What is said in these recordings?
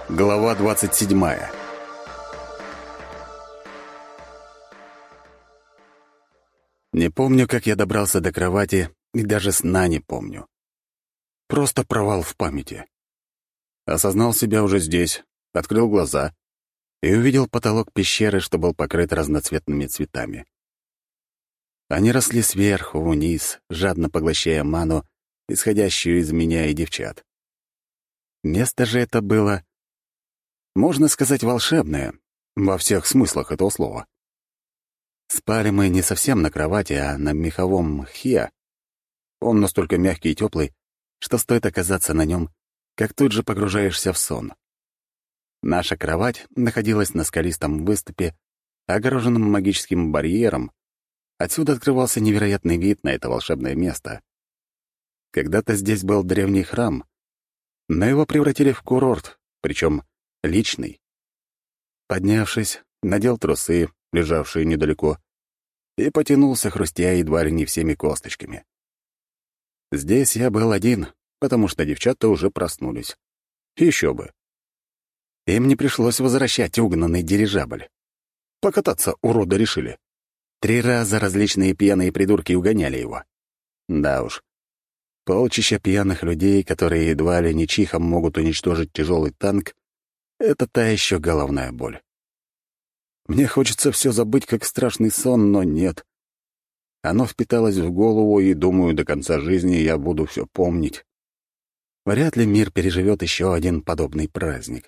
Глава 27. Не помню, как я добрался до кровати, и даже сна не помню. Просто провал в памяти. Осознал себя уже здесь, открыл глаза и увидел потолок пещеры, что был покрыт разноцветными цветами. Они росли сверху вниз, жадно поглощая ману, исходящую из меня и девчат. Место же это было, можно сказать, волшебное, во всех смыслах этого слова. Спали мы не совсем на кровати, а на меховом мхе. Он настолько мягкий и теплый, что стоит оказаться на нем, как тут же погружаешься в сон. Наша кровать находилась на скалистом выступе, огороженном магическим барьером. Отсюда открывался невероятный вид на это волшебное место. Когда-то здесь был древний храм, но его превратили в курорт, причем личный. Поднявшись, надел трусы, лежавшие недалеко, и потянулся, хрустя едва ли не всеми косточками. Здесь я был один, потому что девчата уже проснулись. Еще бы. Им не пришлось возвращать угнанный дирижабль. Покататься уроды решили. 3 раза различные пьяные придурки угоняли его. Да уж. Полчища пьяных людей, которые едва ли не чихом могут уничтожить тяжелый танк, это та еще головная боль. Мне хочется все забыть, как страшный сон, но нет. Оно впиталось в голову, и, думаю, до конца жизни я буду все помнить. Вряд ли мир переживет еще один подобный праздник.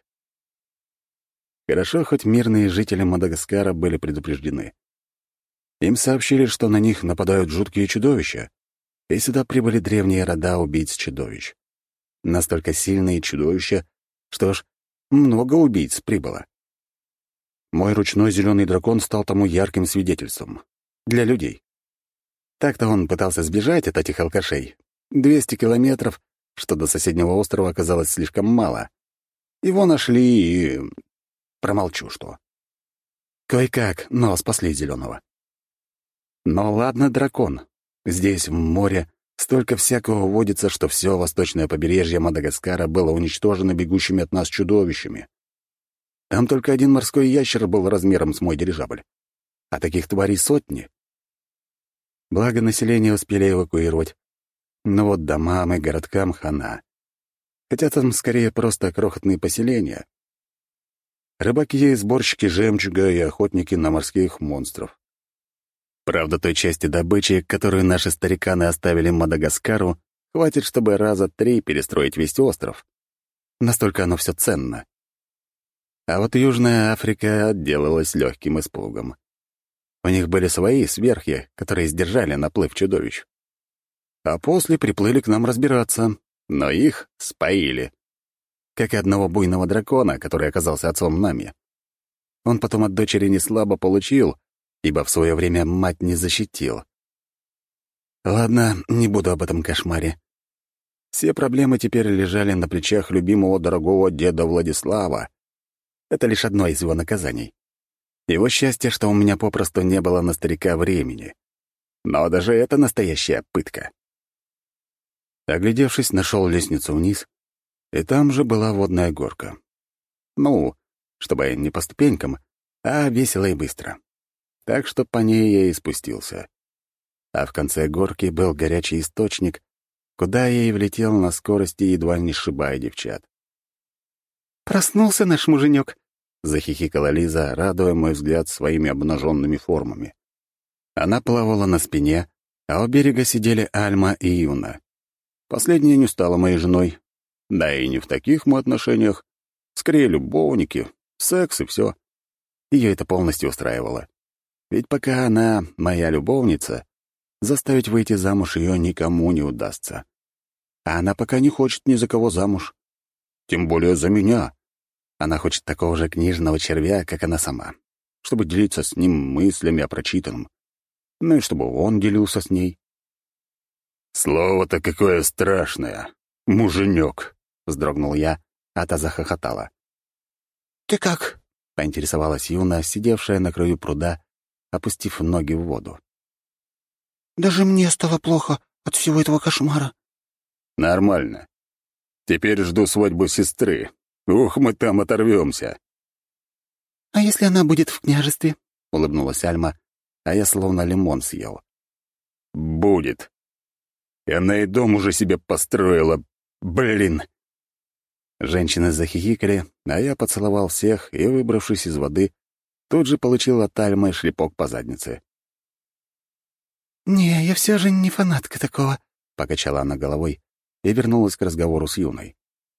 Хорошо, хоть мирные жители Мадагаскара были предупреждены. Им сообщили, что на них нападают жуткие чудовища, и сюда прибыли древние рода убийц-чудовищ. Настолько сильные чудовища, что ж, много убийц прибыло. Мой ручной зеленый дракон стал тому ярким свидетельством. Для людей. Так-то он пытался сбежать от этих алкашей. 200 километров, что до соседнего острова оказалось слишком мало. Его нашли и... Промолчу, что. Кое-как, но спасли зеленого. Но ладно, дракон. Здесь, в море, столько всякого водится, что все восточное побережье Мадагаскара было уничтожено бегущими от нас чудовищами. Там только один морской ящер был размером с мой дирижабль. А таких тварей сотни. Благо, население успели эвакуировать. Но вот домам и городкам хана. Хотя там скорее просто крохотные поселения. Рыбаки, сборщики жемчуга и охотники на морских монстров. Правда, той части добычи, которую наши стариканы оставили Мадагаскару, хватит, чтобы раза 3 перестроить весь остров. Настолько оно все ценно. А вот Южная Африка отделалась легким испугом. У них были свои сверхи, которые сдержали наплыв чудовищ. А после приплыли к нам разбираться, но их споили. Как и одного буйного дракона, который оказался отцом Нами. Он потом от дочери неслабо получил, ибо в свое время мать не защитил. Ладно, не буду об этом кошмаре. Все проблемы теперь лежали на плечах любимого дорогого деда Владислава. Это лишь одно из его наказаний. Его счастье, что у меня попросту не было на старика времени. Но даже это настоящая пытка. Оглядевшись, нашел лестницу вниз, и там же была водная горка. Ну, чтобы не по ступенькам, а весело и быстро. Так что по ней я и спустился. А в конце горки был горячий источник, куда я и влетел на скорости, едва не сшибая девчат. «Проснулся наш муженек», — захихикала Лиза, радуя мой взгляд своими обнаженными формами. Она плавала на спине, а у берега сидели Альма и Юна. Последняя не стала моей женой. Да и не в таких мы отношениях. Скорее, любовники, секс и все. Ее это полностью устраивало. Ведь пока она моя любовница, заставить выйти замуж ее никому не удастся. А она пока не хочет ни за кого замуж. Тем более за меня. Она хочет такого же книжного червя, как она сама, чтобы делиться с ним мыслями о прочитанном. Ну и чтобы он делился с ней. «Слово-то какое страшное! Муженек!» — вздрогнул я, а та захохотала. «Ты как?» — поинтересовалась Юна, сидевшая на краю пруда, опустив ноги в воду. «Даже мне стало плохо от всего этого кошмара». «Нормально. Теперь жду свадьбу сестры. Ух, мы там оторвемся. «А если она будет в княжестве?» — улыбнулась Альма, а я словно лимон съел. «Будет. И она и дом уже себе построила. Блин!» Женщины захихикали, а я поцеловал всех и, выбравшись из воды, тут же получил от Альмы шлепок по заднице. «Не, я все же не фанатка такого», — покачала она головой и вернулась к разговору с Юной.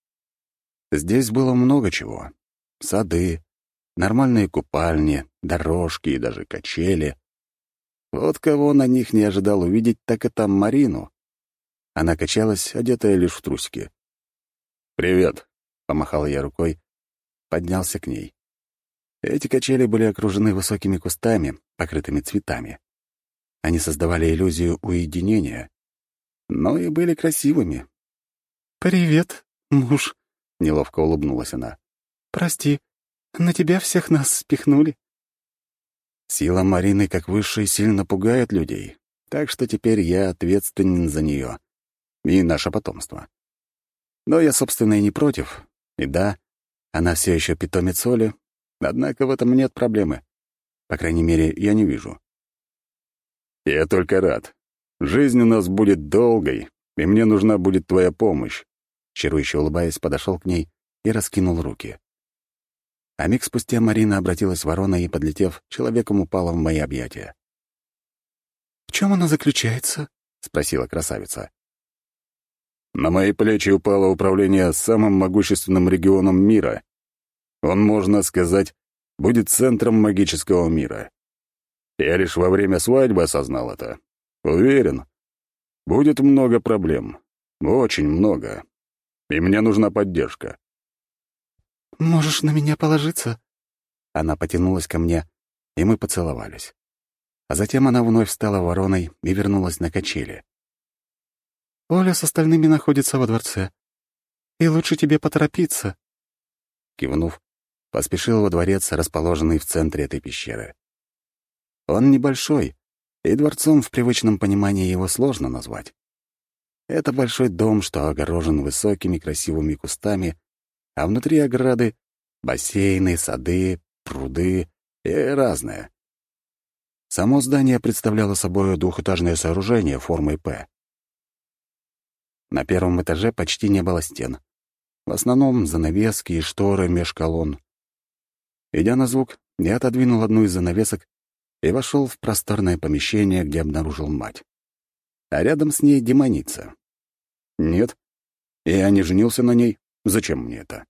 Здесь было много чего. Сады, нормальные купальни, дорожки и даже качели. Вот кого на них не ожидал увидеть, так это Марину. Она качалась, одетая лишь в трусики. «Привет», — помахал я рукой, поднялся к ней. Эти качели были окружены высокими кустами, покрытыми цветами. Они создавали иллюзию уединения, но и были красивыми. «Привет, муж», — неловко улыбнулась она. «Прости, на тебя всех нас спихнули». Сила Марины как высшей сильно пугает людей, так что теперь я ответственен за нее и наше потомство. Но я, собственно, и не против. И да, она все еще питомец Оли, однако в этом нет проблемы. По крайней мере, я не вижу. Я только рад. Жизнь у нас будет долгой, и мне нужна будет твоя помощь. Чарующе улыбаясь, подошел к ней и раскинул руки. А миг спустя Марина обратилась вороной и, подлетев, человеком упала в мои объятия. «В чем она заключается?» — спросила красавица. На мои плечи упало управление самым могущественным регионом мира. Он, можно сказать, будет центром магического мира. Я лишь во время свадьбы осознал это. Уверен, будет много проблем. Очень много. И мне нужна поддержка. «Можешь на меня положиться?» Она потянулась ко мне, и мы поцеловались. А затем она вновь стала вороной и вернулась на качели. «Оля с остальными находится во дворце. И лучше тебе поторопиться». Кивнув, поспешил во дворец, расположенный в центре этой пещеры. Он небольшой, и дворцом в привычном понимании его сложно назвать. Это большой дом, что огорожен высокими красивыми кустами, а внутри ограды — бассейны, сады, пруды и разное. Само здание представляло собой двухэтажное сооружение формой «П». На первом этаже почти не было стен. В основном занавески и шторы меж колонн. Идя на звук, я отодвинул одну из занавесок и вошел в просторное помещение, где обнаружил мать. А рядом с ней демоница. Нет, я не женился на ней. Зачем мне это?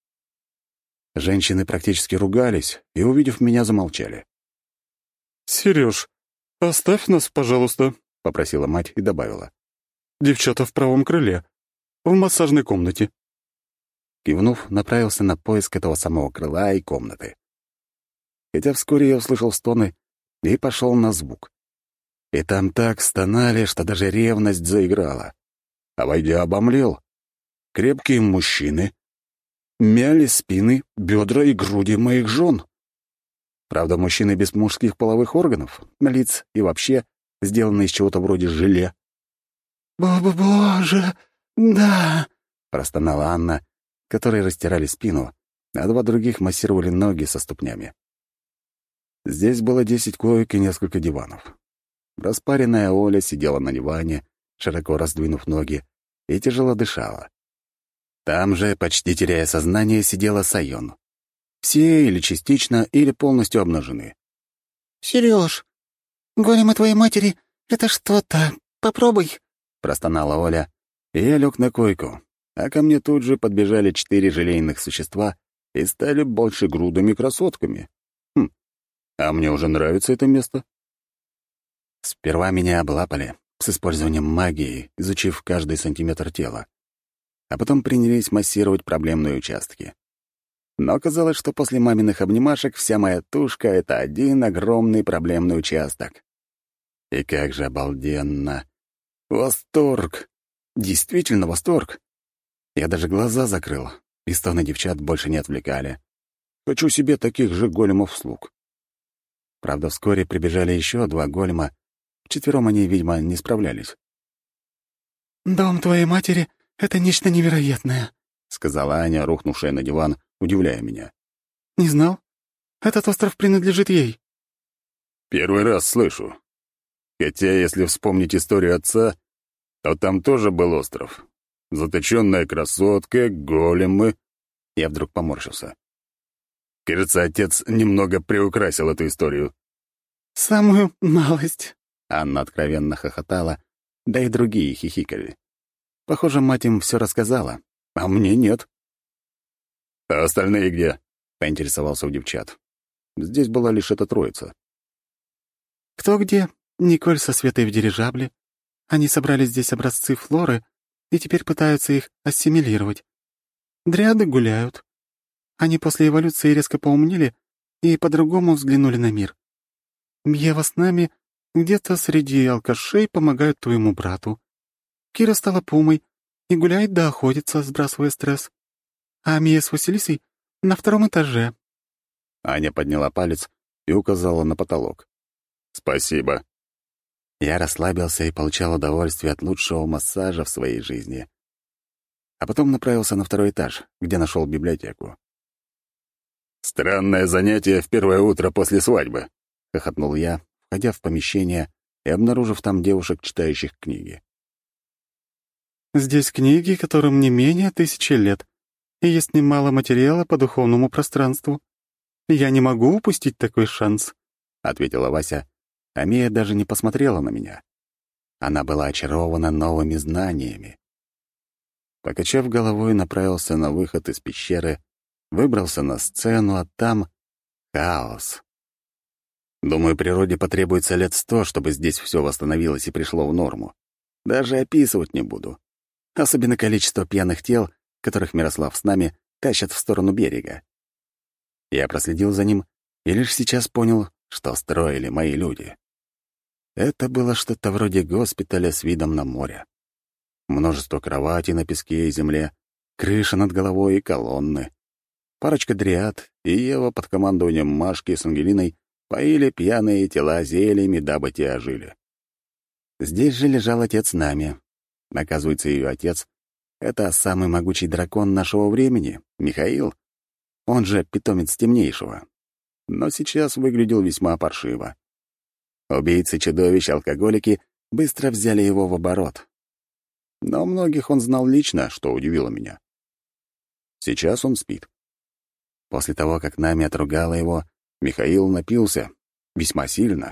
Женщины практически ругались и, увидев меня, замолчали. «Серёж, оставь нас, пожалуйста», — попросила мать и добавила. «Девчата в правом крыле, в массажной комнате». Кивнув, направился на поиск этого самого крыла и комнаты. Хотя вскоре я услышал стоны и пошел на звук. И там так стонали, что даже ревность заиграла. А войдя, обомлел. Крепкие мужчины мяли спины, бедра и груди моих жен. Правда, мужчины без мужских половых органов, лиц и вообще сделаны из чего-то вроде желе. «Боже, да!» — простонала Анна, которой растирали спину, а два других массировали ноги со ступнями. Здесь было 10 коек и несколько диванов. Распаренная Оля сидела на диване, широко раздвинув ноги, и тяжело дышала. Там же, почти теряя сознание, сидела Сайон. Все или частично, или полностью обнажены. «Серёж, големы твоей матери — это что-то. Попробуй», — простонала Оля, и я лег на койку, а ко мне тут же подбежали 4 желейных существа и стали больше грудами красотками. А мне уже нравится это место. Сперва меня облапали с использованием магии, изучив каждый сантиметр тела, а потом принялись массировать проблемные участки. Но оказалось, что после маминых обнимашек вся моя тушка — это один огромный проблемный участок. И как же обалденно! Восторг! Действительно восторг! Я даже глаза закрыл, и стоны девчат больше не отвлекали. Хочу себе таких же големов-слуг. Правда, вскоре прибежали еще 2 голема. Вчетвером они, видимо, не справлялись. «Дом твоей матери — это нечто невероятное. — сказала Аня, рухнувшая на диван, удивляя меня. «Не знал? Этот остров принадлежит ей». «Первый раз слышу. Хотя, если вспомнить историю отца, то там тоже был остров. Заточенная красотка, големы...» Я вдруг поморщился. Кажется, отец немного приукрасил эту историю. «Самую малость», — Анна откровенно хохотала, да и другие хихикали. Похоже, мать им все рассказала, а мне нет. «А остальные где?» — поинтересовался у девчат. Здесь была лишь эта троица. «Кто где? Николь со Светой в дирижабле. Они собрали здесь образцы флоры и теперь пытаются их ассимилировать. Дриады гуляют. Они после эволюции резко поумнели и по-другому взглянули на мир. Ева с нами где-то среди алкашей помогают твоему брату. Кира стала пумой и гуляет да охотится, сбрасывая стресс. А Мия с Василисой на втором этаже». Аня подняла палец и указала на потолок. «Спасибо». Я расслабился и получал удовольствие от лучшего массажа в своей жизни. А потом направился на второй этаж, где нашел библиотеку. «Странное занятие в первое утро после свадьбы», — хохотнул я, входя в помещение и обнаружив там девушек, читающих книги. «Здесь книги, которым не менее 1000 лет, и есть немало материала по духовному пространству. Я не могу упустить такой шанс», — ответила Вася, а Мия даже не посмотрела на меня. Она была очарована новыми знаниями. Покачав головой, направился на выход из пещеры, выбрался на сцену, а там — хаос. Думаю, природе потребуется лет 100, чтобы здесь все восстановилось и пришло в норму. Даже описывать не буду. Особенно количество пьяных тел, которых Мирослав с нами тащат в сторону берега. Я проследил за ним и лишь сейчас понял, что строили мои люди. Это было что-то вроде госпиталя с видом на море. Множество кроватей на песке и земле, крыша над головой и колонны. Парочка дриад и Ева под командованием Машки с Ангелиной поили пьяные тела зельями, дабы те ожили. Здесь же лежал отец Нами. Оказывается, ее отец — это самый могучий дракон нашего времени, Михаил. Он же питомец темнейшего. Но сейчас выглядел весьма паршиво. Убийцы-чудовищ-алкоголики быстро взяли его в оборот. Но многих он знал лично, что удивило меня. Сейчас он спит. После того, как Нами отругала его, Михаил напился весьма сильно.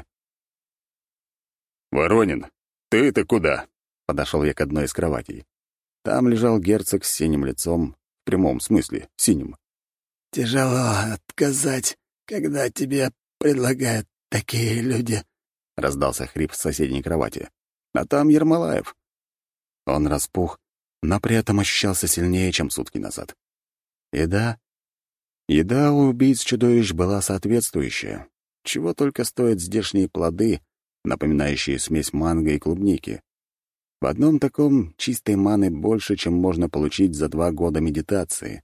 «Воронин, ты-то куда?» — подошел я к одной из кроватей. Там лежал герцог с синим лицом, в прямом смысле, синим. «Тяжело отказать, когда тебе предлагают такие люди», — раздался хрип с соседней кровати. А там Ермолаев. Он распух, но при этом ощущался сильнее, чем сутки назад. Еда у убийц-чудовищ была соответствующая. Чего только стоят здешние плоды, напоминающие смесь манго и клубники. В одном таком чистой маны больше, чем можно получить за 2 года медитации.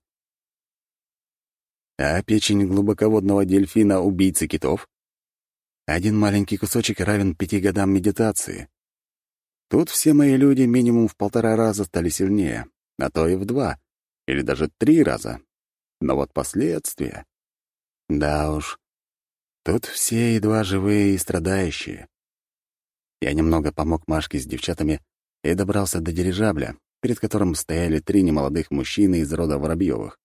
А печень глубоководного дельфина убийцы китов? Один маленький кусочек равен 5 годам медитации. Тут все мои люди минимум в 1,5 раза стали сильнее, а то и в 2, или даже 3 раза. Но вот последствия... Да уж, тут все едва живые и страдающие. Я немного помог Машке с девчатами и добрался до дирижабля, перед которым стояли 3 немолодых мужчины из рода Воробьевых.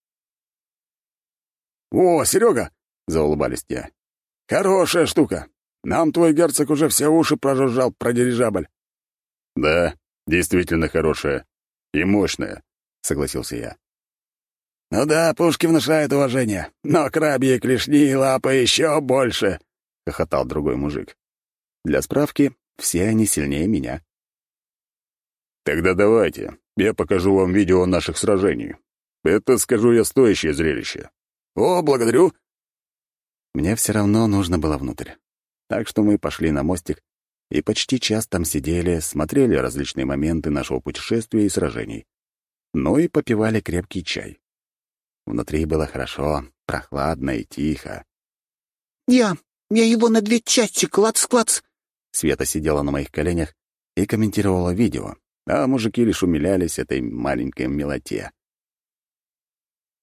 «О, Серега!» — заулыбались те. «Хорошая штука! Нам твой герцог уже все уши прожужжал про дирижабль». «Да, действительно хорошая и мощная», — согласился я. «Ну да, пушки внушают уважение, но крабьи клешни и лапы еще больше», — хохотал другой мужик. Для справки, все они сильнее меня. «Тогда давайте, я покажу вам видео наших сражений. Это, скажу я, стоящее зрелище». «О, благодарю». Мне все равно нужно было внутрь. Так что мы пошли на мостик и почти час там сидели, смотрели различные моменты нашего путешествия и сражений. Ну и попивали крепкий чай. Внутри было хорошо, прохладно и тихо. Я его на 2 части, клац-клац». Света сидела на моих коленях и комментировала видео, а мужики лишь умилялись этой маленькой милоте.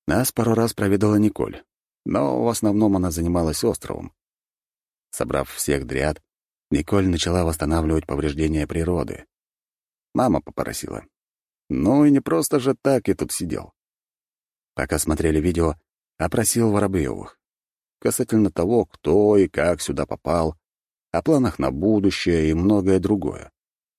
Нас пару раз проведала Николь, но в основном она занималась островом. Собрав всех дриад, Николь начала восстанавливать повреждения природы. Мама попросила. Ну и не просто же так я тут сидел. Пока смотрели видео, опросил Воробьевых. Касательно того, кто и как сюда попал, о планах на будущее и многое другое.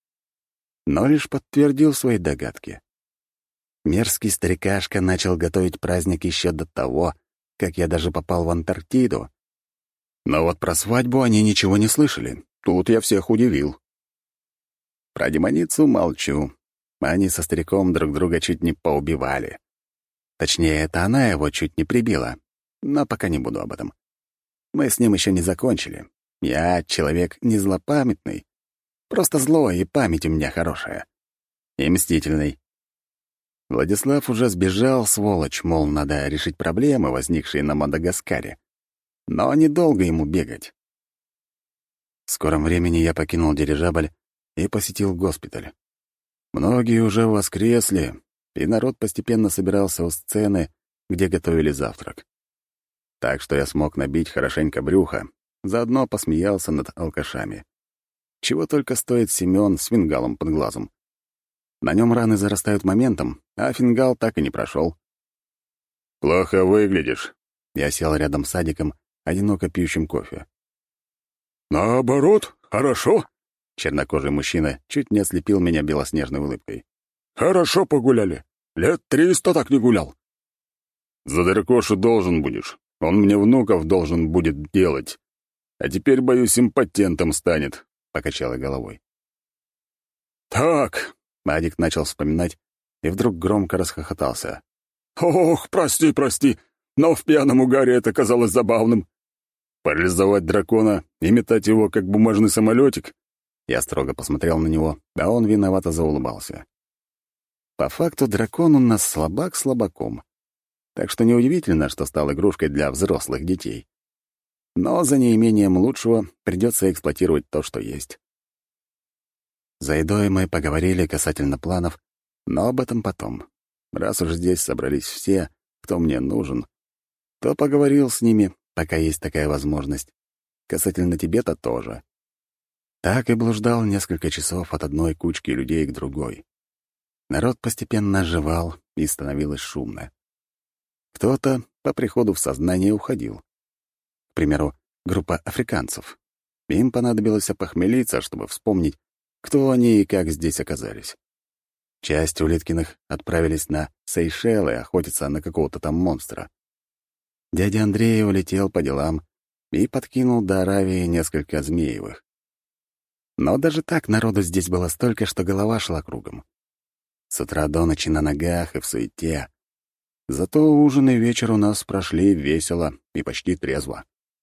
Но лишь подтвердил свои догадки. Мерзкий старикашка начал готовить праздник еще до того, как я даже попал в Антарктиду. Но вот про свадьбу они ничего не слышали. Тут я всех удивил. Про демоницу молчу. Они со стариком друг друга чуть не поубивали. Точнее, это она его чуть не прибила. Но пока не буду об этом. Мы с ним еще не закончили. Я человек не злопамятный. Просто злой, и память у меня хорошая. И мстительный. Владислав уже сбежал, сволочь, мол, надо решить проблемы, возникшие на Мадагаскаре. Но недолго ему бегать. В скором времени я покинул дирижабль и посетил госпиталь. Многие уже воскресли, и народ постепенно собирался у сцены, где готовили завтрак. Так что я смог набить хорошенько брюхо, заодно посмеялся над алкашами. Чего только стоит Семён с фингалом под глазом. На нем раны зарастают моментом, а фингал так и не прошел. «Плохо выглядишь», — я сел рядом с Адиком, одиноко пьющим кофе. «Наоборот, хорошо», — чернокожий мужчина чуть не ослепил меня белоснежной улыбкой. «Хорошо погуляли. 300 лет так не гулял». «За Дракошу должен будешь. Он мне внуков должен будет делать. А теперь, боюсь, импотентом станет», — покачала головой. «Так», — Адик начал вспоминать и вдруг громко расхохотался. «Ох, прости, но в пьяном угаре это казалось забавным. Парализовать дракона и метать его, как бумажный самолетик?» Я строго посмотрел на него, а он виновато заулыбался. По факту дракон у нас слабак слабаком, так что неудивительно, что стал игрушкой для взрослых детей. Но за неимением лучшего придется эксплуатировать то, что есть. За едой мы поговорили касательно планов, но об этом потом. Раз уж здесь собрались все, кто мне нужен, то поговорил с ними, пока есть такая возможность. Касательно Тибета тоже. Так и блуждал несколько часов от одной кучки людей к другой. Народ постепенно оживал, и становилось шумно. Кто-то по приходу в сознание уходил. К примеру, группа африканцев. Им понадобилось опохмелиться, чтобы вспомнить, кто они и как здесь оказались. Часть Улиткиных отправились на Сейшелы охотиться на какого-то там монстра. Дядя Андрей улетел по делам и подкинул до Аравии несколько Змеевых. Но даже так народу здесь было столько, что голова шла кругом. С утра до ночи на ногах и в суете. Зато ужин и вечер у нас прошли весело и почти трезво.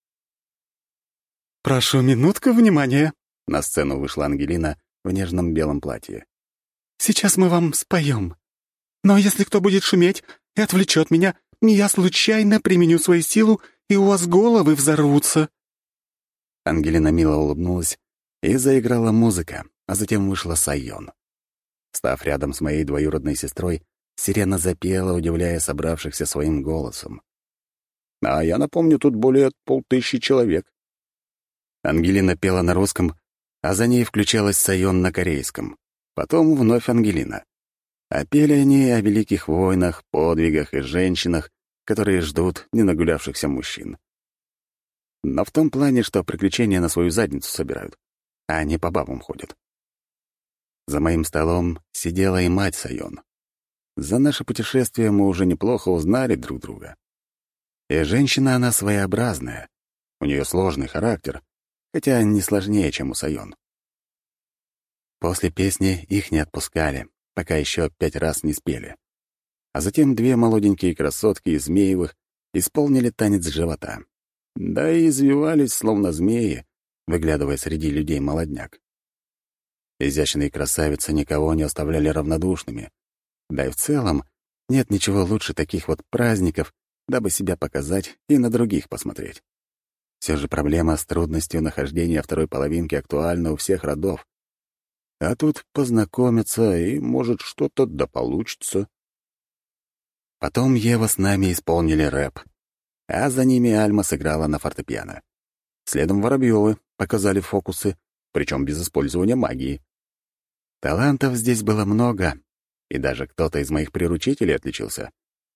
«Прошу минутку внимания!» На сцену вышла Ангелина в нежном белом платье. «Сейчас мы вам споем. Но если кто будет шуметь и отвлечет меня, я случайно применю свою силу, и у вас головы взорвутся». Ангелина мило улыбнулась, и заиграла музыка, а затем вышла Сайон. Став рядом с моей двоюродной сестрой, Сирена запела, удивляя собравшихся своим голосом. А я напомню, тут более 500 человек. Ангелина пела на русском, а за ней включалась Сайон на корейском. Потом вновь Ангелина. А пели они о великих войнах, подвигах и женщинах, которые ждут ненагулявшихся мужчин. Но в том плане, что приключения на свою задницу собирают, а не по бабам ходят. За моим столом сидела и мать Сайон. За наше путешествие мы уже неплохо узнали друг друга. И женщина она своеобразная. У нее сложный характер, хотя не сложнее, чем у Сайон. После песни их не отпускали, пока еще 5 раз не спели. А затем 2 молоденькие красотки из Змеевых исполнили танец живота. Да и извивались, словно змеи, выглядывая среди людей молодняк. Изящные красавицы никого не оставляли равнодушными. Да и в целом нет ничего лучше таких вот праздников, дабы себя показать и на других посмотреть. Все же проблема с трудностью нахождения второй половинки актуальна у всех родов. А тут познакомиться, и, может, что-то да получится. Потом Ева с нами исполнили рэп, а за ними Альма сыграла на фортепиано. Следом Воробьёвы показали фокусы, причем без использования магии. Талантов здесь было много, и даже кто-то из моих приручителей отличился.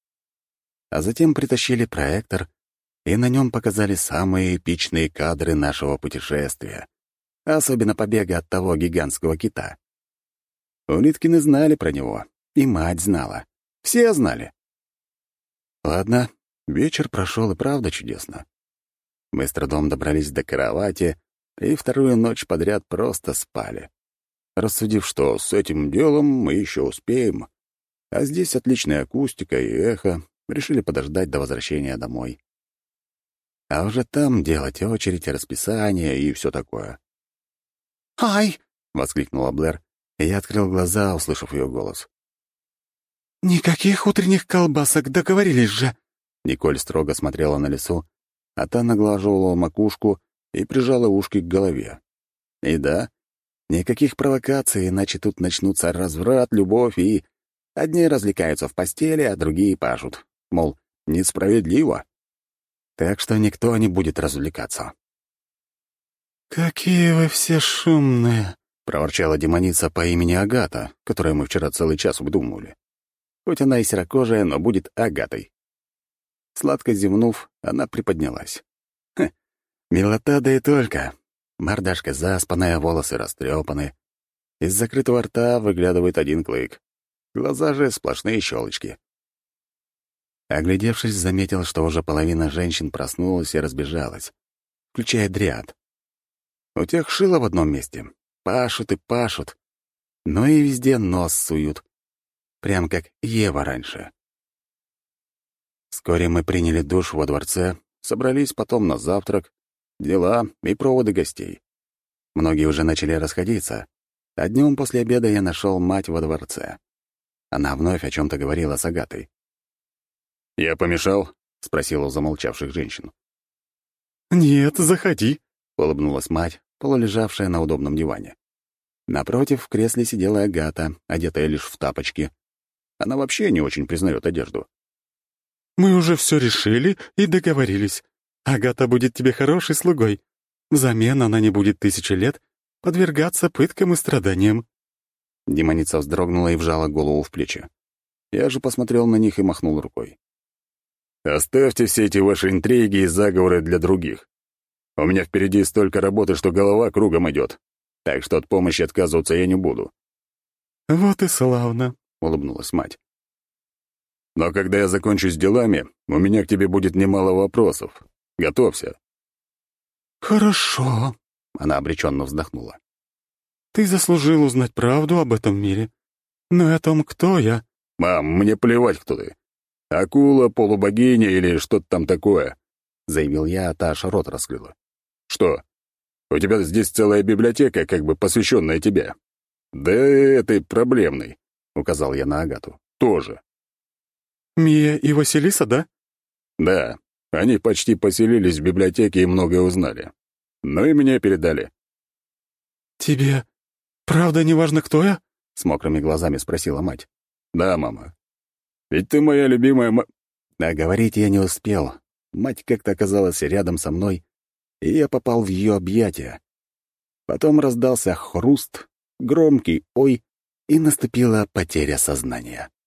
А затем притащили проектор, и на нем показали самые эпичные кадры нашего путешествия, особенно побега от того гигантского кита. Улиткины знали про него, и мать знала. Все знали. Ладно, вечер прошел и правда чудесно. Мы с трудом добрались до кровати и вторую ночь подряд просто спали, рассудив, что с этим делом мы еще успеем, а здесь отличная акустика и эхо, решили подождать до возвращения домой. А уже там делать очередь, расписание и все такое. «Ай!» — воскликнула Блэр, и я открыл глаза, услышав ее голос. «Никаких утренних колбасок, договорились же!» Николь строго смотрела на лесу, а та наглаживала макушку и прижала ушки к голове. И да, никаких провокаций, иначе тут начнутся разврат, любовь и... Одни развлекаются в постели, а другие пашут. Мол, несправедливо. Так что никто не будет развлекаться. «Какие вы все шумные!» — проворчала демоница по имени Агата, которую мы вчера целый час выдумывали. Хоть она и серокожая, но будет Агатой. Сладко зевнув, она приподнялась. Милота, да и только. Мордашка заспанная, волосы растрепаны. Из закрытого рта выглядывает один клык. Глаза же сплошные щелочки. Оглядевшись, заметил, что уже половина женщин проснулась и разбежалась, включая дриад. У тех шило в одном месте. Пашут и пашут, но и везде нос суют. Прям как Ева раньше. Вскоре мы приняли душ во дворце, собрались потом на завтрак, дела и проводы гостей. Многие уже начали расходиться, а днем после обеда я нашел мать во дворце. Она вновь о чем-то говорила с Агатой. «Я помешал?» — спросил у замолчавших женщин. «Нет, заходи», — улыбнулась мать, полулежавшая на удобном диване. Напротив в кресле сидела Агата, одетая лишь в тапочки. Она вообще не очень признает одежду. «Мы уже все решили и договорились. Агата будет тебе хорошей слугой. Взамен она не будет 1000 лет подвергаться пыткам и страданиям». Демоница вздрогнула и вжала голову в плечи. Я же посмотрел на них и махнул рукой. «Оставьте все эти ваши интриги и заговоры для других. У меня впереди столько работы, что голова кругом идет. Так что от помощи отказываться я не буду». «Вот и славно», — улыбнулась мать. «Но когда я закончу с делами, у меня к тебе будет немало вопросов. Готовься». «Хорошо», — она обреченно вздохнула. «Ты заслужил узнать правду об этом мире. Но и о том, кто я...» «Мам, мне плевать, кто ты. Акула, полубогиня или что-то там такое», — заявил я, а та аж рот раскрыла. «Что? У тебя здесь целая библиотека, как бы посвященная тебе». «Да этой проблемной», — указал я на Агату. «Тоже». «Мия и Василиса, да?» «Да, они почти поселились в библиотеке и многое узнали. Ну и мне передали». «Тебе правда не важно, кто я?» — с мокрыми глазами спросила мать. «Да, мама. Ведь ты моя любимая А говорить я не успел. Мать как-то оказалась рядом со мной, и я попал в ее объятия. Потом раздался хруст, громкий «ой», и наступила потеря сознания.